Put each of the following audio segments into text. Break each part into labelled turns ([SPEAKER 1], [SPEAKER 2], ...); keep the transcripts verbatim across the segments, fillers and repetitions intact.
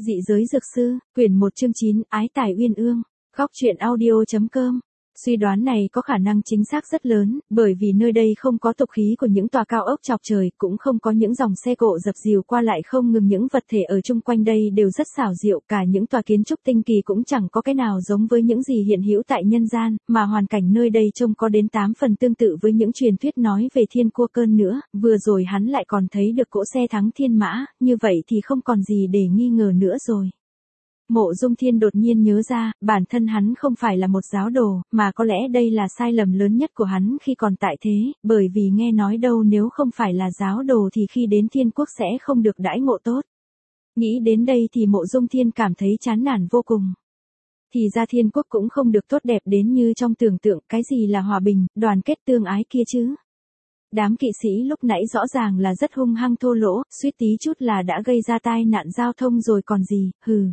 [SPEAKER 1] Dị giới dược sư, quyển một chương chín, ái tài uyên ương. Góc truyện audio chấm com. Suy đoán này có khả năng chính xác rất lớn, bởi vì nơi đây không có tục khí của những tòa cao ốc chọc trời, cũng không có những dòng xe cộ dập dìu qua lại không ngừng, những vật thể ở chung quanh đây đều rất xảo diệu, cả những tòa kiến trúc tinh kỳ cũng chẳng có cái nào giống với những gì hiện hữu tại nhân gian, mà hoàn cảnh nơi đây trông có đến tám phần tương tự với những truyền thuyết nói về thiên cua cơn nữa, vừa rồi hắn lại còn thấy được cỗ xe thắng thiên mã, như vậy thì không còn gì để nghi ngờ nữa rồi. Mộ Dung Thiên đột nhiên nhớ ra, bản thân hắn không phải là một giáo đồ, mà có lẽ đây là sai lầm lớn nhất của hắn khi còn tại thế, bởi vì nghe nói đâu nếu không phải là giáo đồ thì khi đến thiên quốc sẽ không được đãi ngộ tốt. Nghĩ đến đây thì Mộ Dung Thiên cảm thấy chán nản vô cùng. Thì ra thiên quốc cũng không được tốt đẹp đến như trong tưởng tượng, cái gì là hòa bình, đoàn kết tương ái kia chứ. Đám kỵ sĩ lúc nãy rõ ràng là rất hung hăng thô lỗ, suýt tí chút là đã gây ra tai nạn giao thông rồi còn gì, hừ.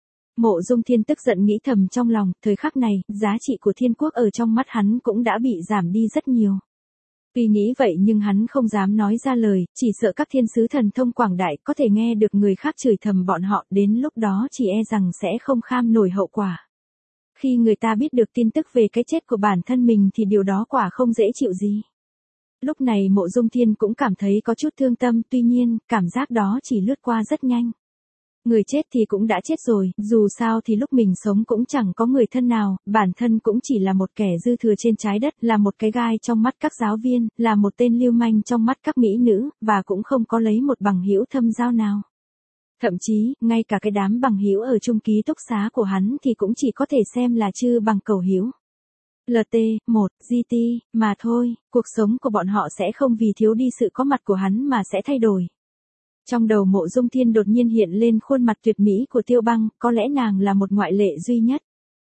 [SPEAKER 1] Mộ Dung Thiên tức giận nghĩ thầm trong lòng, thời khắc này, giá trị của thiên quốc ở trong mắt hắn cũng đã bị giảm đi rất nhiều. Tuy nghĩ vậy nhưng hắn không dám nói ra lời, chỉ sợ các thiên sứ thần thông quảng đại có thể nghe được người khác chửi thầm bọn họ, đến lúc đó chỉ e rằng sẽ không kham nổi hậu quả. Khi người ta biết được tin tức về cái chết của bản thân mình thì điều đó quả không dễ chịu gì. Lúc này Mộ Dung Thiên cũng cảm thấy có chút thương tâm, tuy nhiên, cảm giác đó chỉ lướt qua rất nhanh. Người chết thì cũng đã chết rồi, dù sao thì lúc mình sống cũng chẳng có người thân nào, bản thân cũng chỉ là một kẻ dư thừa trên trái đất, là một cái gai trong mắt các giáo viên, là một tên lưu manh trong mắt các mỹ nữ, và cũng không có lấy một bằng hữu thâm giao nào. Thậm chí, ngay cả cái đám bằng hữu ở chung ký túc xá của hắn thì cũng chỉ có thể xem là chư bằng cầu hữu. lờ tê một, giê tê, mà thôi, cuộc sống của bọn họ sẽ không vì thiếu đi sự có mặt của hắn mà sẽ thay đổi. Trong đầu Mộ Dung Thiên đột nhiên hiện lên khuôn mặt tuyệt mỹ của Tiêu Băng, có lẽ nàng là một ngoại lệ duy nhất.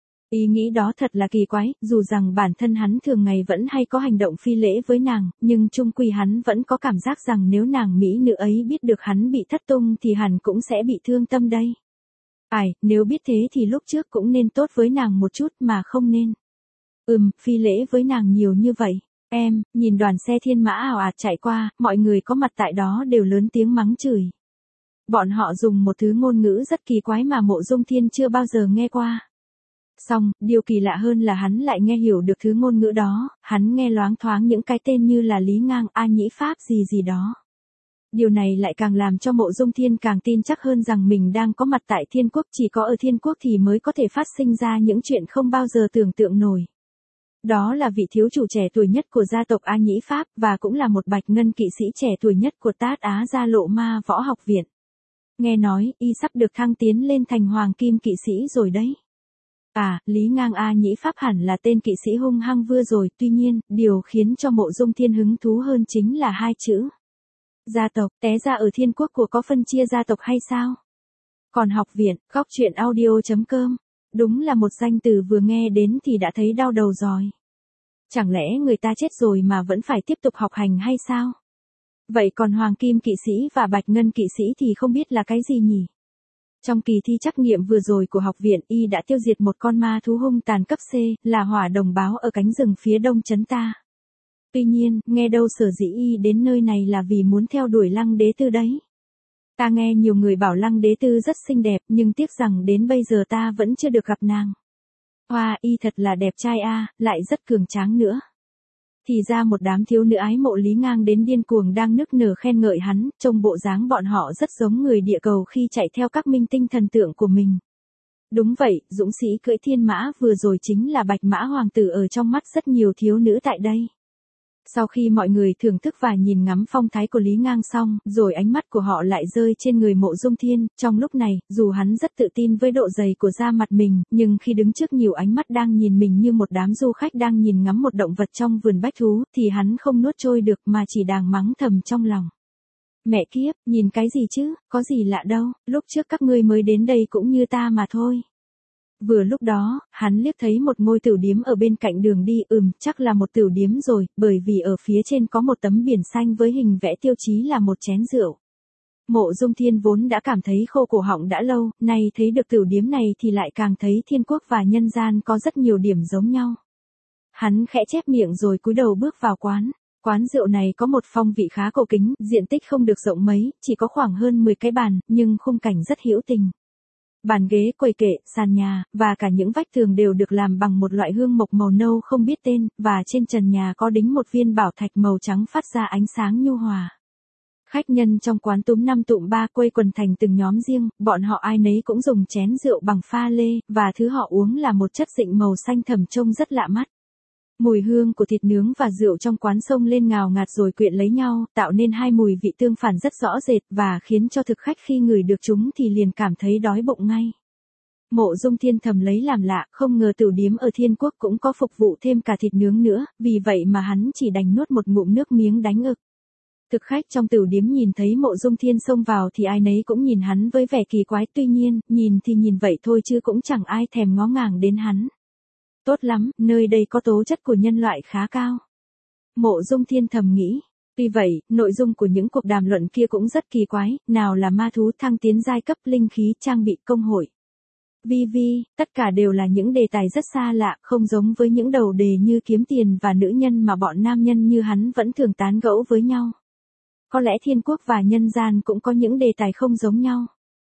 [SPEAKER 1] Ý nghĩ đó thật là kỳ quái, dù rằng bản thân hắn thường ngày vẫn hay có hành động phi lễ với nàng, nhưng chung quy hắn vẫn có cảm giác rằng nếu nàng mỹ nữ ấy biết được hắn bị thất tung thì hẳn cũng sẽ bị thương tâm đây. Ai, nếu biết thế thì lúc trước cũng nên tốt với nàng một chút mà không nên. Ừm, phi lễ với nàng nhiều như vậy. Em, nhìn đoàn xe thiên mã ào ạt chạy qua, mọi người có mặt tại đó đều lớn tiếng mắng chửi. Bọn họ dùng một thứ ngôn ngữ rất kỳ quái mà Mộ Dung Thiên chưa bao giờ nghe qua. Xong, điều kỳ lạ hơn là hắn lại nghe hiểu được thứ ngôn ngữ đó, hắn nghe loáng thoáng những cái tên như là Lý Ngang, A Nhĩ Pháp gì gì đó. Điều này lại càng làm cho Mộ Dung Thiên càng tin chắc hơn rằng mình đang có mặt tại thiên quốc, chỉ có ở thiên quốc thì mới có thể phát sinh ra những chuyện không bao giờ tưởng tượng nổi. Đó là vị thiếu chủ trẻ tuổi nhất của gia tộc A Nhĩ Pháp, và cũng là một bạch ngân kỵ sĩ trẻ tuổi nhất của Tát Á Gia Lộ Ma Võ Học Viện. Nghe nói, y sắp được thăng tiến lên thành hoàng kim kỵ sĩ rồi đấy. À, Lý Ngang A Nhĩ Pháp hẳn là tên kỵ sĩ hung hăng vừa rồi, tuy nhiên, điều khiến cho Mộ Dung Thiên hứng thú hơn chính là hai chữ. Gia tộc, té ra ở thiên quốc của có phân chia gia tộc hay sao? Còn học viện, góc truyện audio chấm com. Đúng là một danh từ vừa nghe đến thì đã thấy đau đầu rồi. Chẳng lẽ người ta chết rồi mà vẫn phải tiếp tục học hành hay sao? Vậy còn hoàng kim kỵ sĩ và bạch ngân kỵ sĩ thì không biết là cái gì nhỉ? Trong kỳ thi trắc nghiệm vừa rồi của học viện, y đã tiêu diệt một con ma thú hung tàn cấp C, là hỏa đồng báo ở cánh rừng phía đông trấn ta. Tuy nhiên, nghe đâu sở dĩ y đến nơi này là vì muốn theo đuổi Lăng Đế Tư đấy. Ta nghe nhiều người bảo Lăng Đế Tư rất xinh đẹp, nhưng tiếc rằng đến bây giờ ta vẫn chưa được gặp nàng. Hoa, y thật là đẹp trai a, lại rất cường tráng nữa. Thì ra một đám thiếu nữ ái mộ Lý Ngang đến điên cuồng đang nức nở khen ngợi hắn, trông bộ dáng bọn họ rất giống người địa cầu khi chạy theo các minh tinh thần tượng của mình. Đúng vậy, dũng sĩ cưỡi thiên mã vừa rồi chính là Bạch Mã Hoàng tử ở trong mắt rất nhiều thiếu nữ tại đây. Sau khi mọi người thưởng thức và nhìn ngắm phong thái của Lý Ngang xong, rồi ánh mắt của họ lại rơi trên người Mộ Dung Thiên, trong lúc này, dù hắn rất tự tin với độ dày của da mặt mình, nhưng khi đứng trước nhiều ánh mắt đang nhìn mình như một đám du khách đang nhìn ngắm một động vật trong vườn bách thú, thì hắn không nuốt trôi được mà chỉ đang mắng thầm trong lòng. Mẹ kiếp, nhìn cái gì chứ, có gì lạ đâu, lúc trước các ngươi mới đến đây cũng như ta mà thôi. Vừa lúc đó, hắn liếc thấy một ngôi tửu điếm ở bên cạnh đường đi, ừm, chắc là một tửu điếm rồi, bởi vì ở phía trên có một tấm biển xanh với hình vẽ tiêu chí là một chén rượu. Mộ Dung Thiên vốn đã cảm thấy khô cổ họng đã lâu, nay thấy được tửu điếm này thì lại càng thấy thiên quốc và nhân gian có rất nhiều điểm giống nhau. Hắn khẽ chép miệng rồi cúi đầu bước vào quán. Quán rượu này có một phong vị khá cổ kính, diện tích không được rộng mấy, chỉ có khoảng hơn mười cái bàn, nhưng khung cảnh rất hữu tình. Bàn ghế, quầy kệ, sàn nhà, và cả những vách tường đều được làm bằng một loại hương mộc màu nâu không biết tên, và trên trần nhà có đính một viên bảo thạch màu trắng phát ra ánh sáng nhu hòa. Khách nhân trong quán túm năm tụm ba quây quần thành từng nhóm riêng, bọn họ ai nấy cũng dùng chén rượu bằng pha lê, và thứ họ uống là một chất dịnh màu xanh thẳm trông rất lạ mắt. Mùi hương của thịt nướng và rượu trong quán xông lên ngào ngạt rồi quyện lấy nhau, tạo nên hai mùi vị tương phản rất rõ rệt và khiến cho thực khách khi ngửi được chúng thì liền cảm thấy đói bụng ngay. Mộ Dung Thiên thầm lấy làm lạ, không ngờ tửu điếm ở Thiên Quốc cũng có phục vụ thêm cả thịt nướng nữa, vì vậy mà hắn chỉ đành nuốt một ngụm nước miếng đánh ực. Thực khách trong tửu điếm nhìn thấy Mộ Dung Thiên xông vào thì ai nấy cũng nhìn hắn với vẻ kỳ quái, tuy nhiên, nhìn thì nhìn vậy thôi chứ cũng chẳng ai thèm ngó ngàng đến hắn. Tốt lắm, nơi đây có tố chất của nhân loại khá cao. Mộ Dung Thiên thầm nghĩ. Tuy vậy, nội dung của những cuộc đàm luận kia cũng rất kỳ quái, nào là ma thú thăng tiến giai cấp, linh khí, trang bị, công hội. Vi vi, tất cả đều là những đề tài rất xa lạ, không giống với những đầu đề như kiếm tiền và nữ nhân mà bọn nam nhân như hắn vẫn thường tán gẫu với nhau. Có lẽ Thiên Quốc và nhân gian cũng có những đề tài không giống nhau.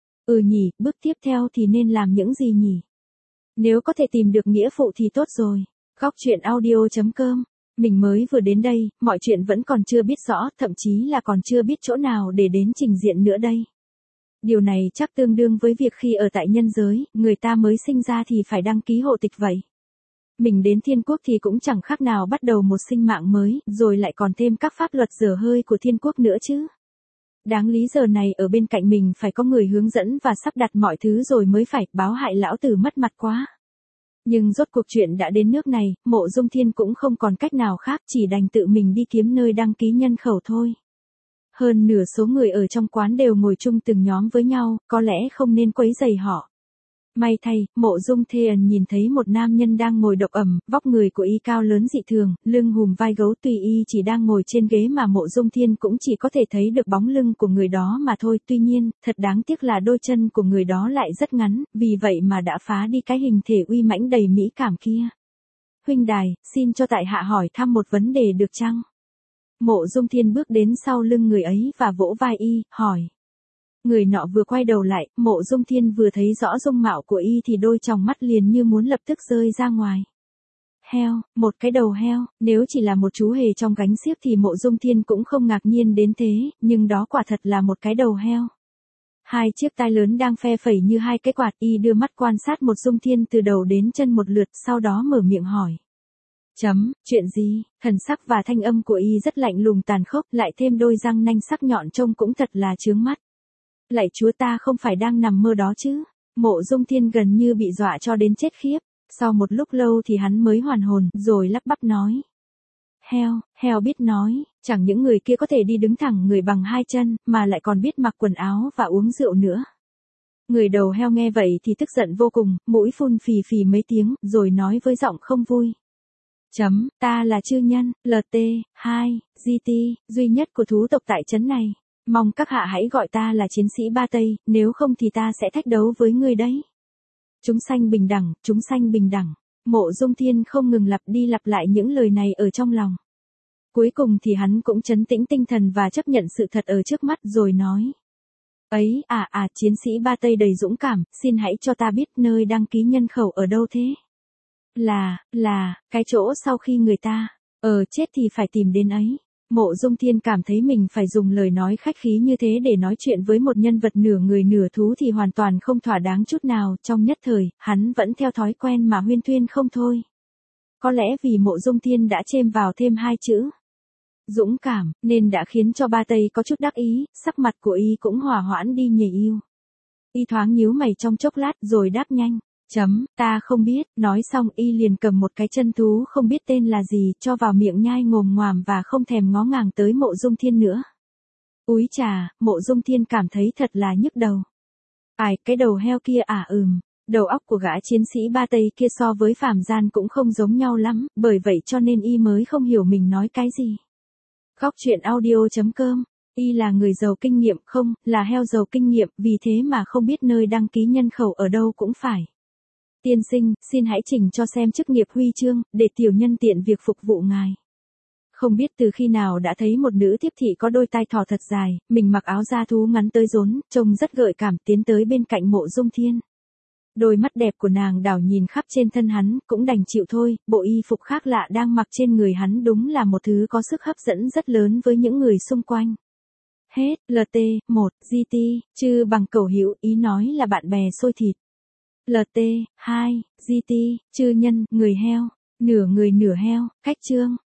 [SPEAKER 1] Ừ nhỉ, bước tiếp theo thì nên làm những gì nhỉ? Nếu có thể tìm được nghĩa phụ thì tốt rồi. Góc truyện audio chấm com. Mình mới vừa đến đây, mọi chuyện vẫn còn chưa biết rõ, thậm chí là còn chưa biết chỗ nào để đến trình diện nữa đây. Điều này chắc tương đương với việc khi ở tại nhân giới, người ta mới sinh ra thì phải đăng ký hộ tịch vậy. Mình đến Thiên Quốc thì cũng chẳng khác nào bắt đầu một sinh mạng mới, rồi lại còn thêm các pháp luật dở hơi của Thiên Quốc nữa chứ. Đáng lý giờ này ở bên cạnh mình phải có người hướng dẫn và sắp đặt mọi thứ rồi mới phải, báo hại lão tử mất mặt quá. Nhưng rốt cuộc chuyện đã đến nước này, Mộ Dung Thiên cũng không còn cách nào khác, chỉ đành tự mình đi kiếm nơi đăng ký nhân khẩu thôi. Hơn nửa số người ở trong quán đều ngồi chung từng nhóm với nhau, có lẽ không nên quấy rầy họ. May thay, Mộ Dung Thiên nhìn thấy một nam nhân đang ngồi độc ẩm, vóc người của y cao lớn dị thường, lưng hùm vai gấu, tùy y chỉ đang ngồi trên ghế mà Mộ Dung Thiên cũng chỉ có thể thấy được bóng lưng của người đó mà thôi, tuy nhiên, thật đáng tiếc là đôi chân của người đó lại rất ngắn, vì vậy mà đã phá đi cái hình thể uy mãnh đầy mỹ cảm kia. Huynh đài, xin cho tại hạ hỏi thăm một vấn đề được chăng? Mộ Dung Thiên bước đến sau lưng người ấy và vỗ vai y, hỏi. Người nọ vừa quay đầu lại, Mộ Dung Thiên vừa thấy rõ dung mạo của y thì đôi tròng mắt liền như muốn lập tức rơi ra ngoài. Heo, một cái đầu heo, nếu chỉ là một chú hề trong gánh xiếc thì Mộ Dung Thiên cũng không ngạc nhiên đến thế, nhưng đó quả thật là một cái đầu heo. Hai chiếc tai lớn đang phe phẩy như hai cái quạt, y đưa mắt quan sát Mộ Dung Thiên từ đầu đến chân một lượt, sau đó mở miệng hỏi. Chấm, chuyện gì? Thần sắc và thanh âm của y rất lạnh lùng tàn khốc, lại thêm đôi răng nanh sắc nhọn trông cũng thật là chướng mắt. Lạy chúa, ta không phải đang nằm mơ đó chứ? Mộ Dung Thiên gần như bị dọa cho đến chết khiếp. Sau một lúc lâu thì hắn mới hoàn hồn, rồi lắp bắp nói. Heo, heo biết nói, chẳng những người kia có thể đi đứng thẳng người bằng hai chân, mà lại còn biết mặc quần áo và uống rượu nữa. Người đầu heo nghe vậy thì tức giận vô cùng, mũi phun phì phì mấy tiếng, rồi nói với giọng không vui. Chấm, ta là chư nhân, lờ tê, hai, giê tê, duy nhất của thú tộc tại trấn này. Mong các hạ hãy gọi ta là chiến sĩ Ba Tây, nếu không thì ta sẽ thách đấu với ngươi đấy. Chúng sanh bình đẳng, chúng sanh bình đẳng. Mộ Dung Thiên không ngừng lặp đi lặp lại những lời này ở trong lòng. Cuối cùng thì hắn cũng trấn tĩnh tinh thần và chấp nhận sự thật ở trước mắt rồi nói. Ấy, à à, chiến sĩ Ba Tây đầy dũng cảm, xin hãy cho ta biết nơi đăng ký nhân khẩu ở đâu thế? Là, là, cái chỗ sau khi người ta, ờ chết thì phải tìm đến ấy. Mộ Dung Thiên cảm thấy mình phải dùng lời nói khách khí như thế để nói chuyện với một nhân vật nửa người nửa thú thì hoàn toàn không thỏa đáng chút nào, trong nhất thời, hắn vẫn theo thói quen mà huyên thuyên không thôi. Có lẽ vì Mộ Dung Thiên đã chêm vào thêm hai chữ dũng cảm, nên đã khiến cho Ba Tây có chút đắc ý, sắc mặt của y cũng hòa hoãn đi nhỉ yêu. Y thoáng nhíu mày trong chốc lát rồi đáp nhanh. Chấm, ta không biết, nói xong y liền cầm một cái chân thú không biết tên là gì, cho vào miệng nhai ngồm ngoàm và không thèm ngó ngàng tới Mộ Dung Thiên nữa. Úi chà, Mộ Dung Thiên cảm thấy thật là nhức đầu. Ai, cái đầu heo kia à ừm, đầu óc của gã chiến sĩ Ba Tây kia so với phàm gian cũng không giống nhau lắm, bởi vậy cho nên y mới không hiểu mình nói cái gì. Góc truyện audio chấm com. Y là người giàu kinh nghiệm không, là heo giàu kinh nghiệm, vì thế mà không biết nơi đăng ký nhân khẩu ở đâu cũng phải. Tiên sinh, xin hãy chỉnh cho xem chức nghiệp huy chương, để tiểu nhân tiện việc phục vụ ngài. Không biết từ khi nào đã thấy một nữ tiếp thị có đôi tai thỏ thật dài, mình mặc áo da thú ngắn tới rốn, trông rất gợi cảm, tiến tới bên cạnh Mộ Dung Thiên. Đôi mắt đẹp của nàng đảo nhìn khắp trên thân hắn, cũng đành chịu thôi, bộ y phục khác lạ đang mặc trên người hắn đúng là một thứ có sức hấp dẫn rất lớn với những người xung quanh. Hết, lờ tê, một, giê tê, chư bằng cẩu hữu, ý nói là bạn bè xôi thịt. lờ tê, hai, giê tê, chư nhân, người heo, nửa người nửa heo, cách chương.